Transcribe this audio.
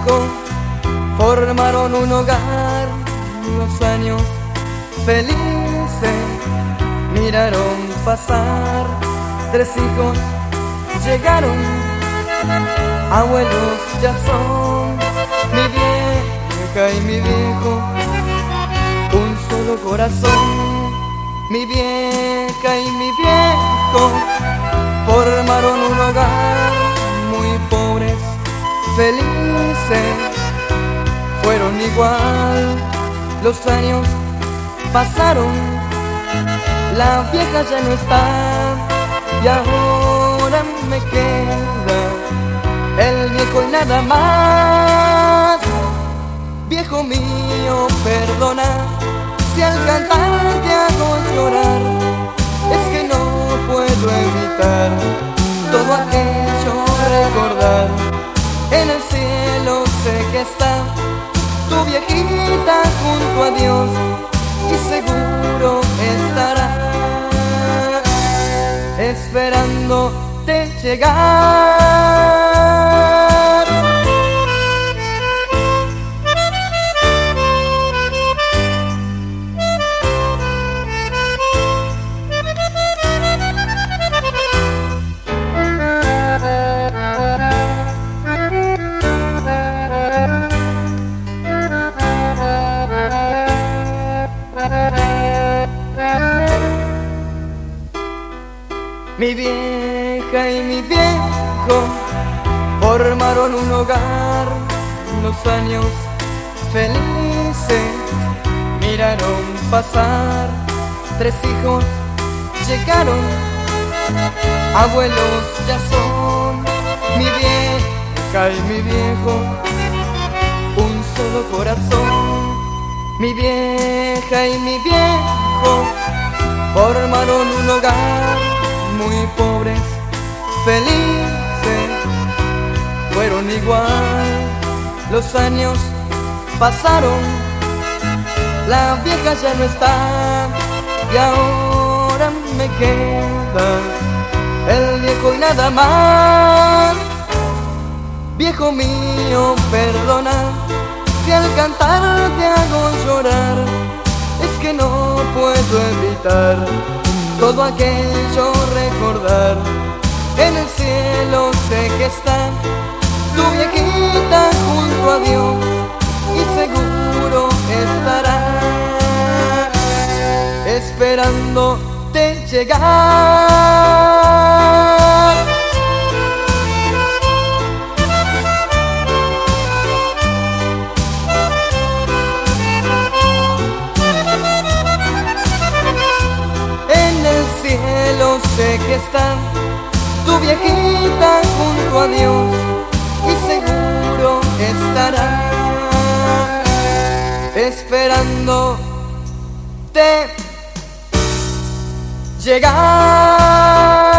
viejo formaron un hogar. Los años felices miraron pasar. 3 hijos llegaron, abuelos ya son. Mi vieja y mi viejo, un solo corazón. Mi vieja y mi viejo formaron un hogar. Muy pobres, felices, fueron igual. Los años pasaron, la vieja ya no está, y ahora me queda el viejo y nada más. Viejo mío, perdona si al cantar te hago llorar. Es que no puedo evitar todo aquello recordar. En el cielo sé que está tu viejita junto a Dios, y seguro estará esperándote llegar. Mi vieja y mi viejo formaron un hogar. Los años felices miraron pasar. 3 hijos llegaron, abuelos ya son. Mi vieja y mi viejo, un solo corazón. Mi vieja y mi viejo formaron un hogar. Muy pobres, felices, fueron igual. Los años pasaron, la vieja ya no está, y ahora me queda el viejo y nada más. Viejo mío, perdona si al cantar te hago llorar. Es que no puedo evitar todo aquello recordar. En el cielo sé que está tu viejita junto a Dios, y seguro estará esperándote llegar. Cielo sé que está tu viejita junto a Dios, y seguro estará esperándote llegar.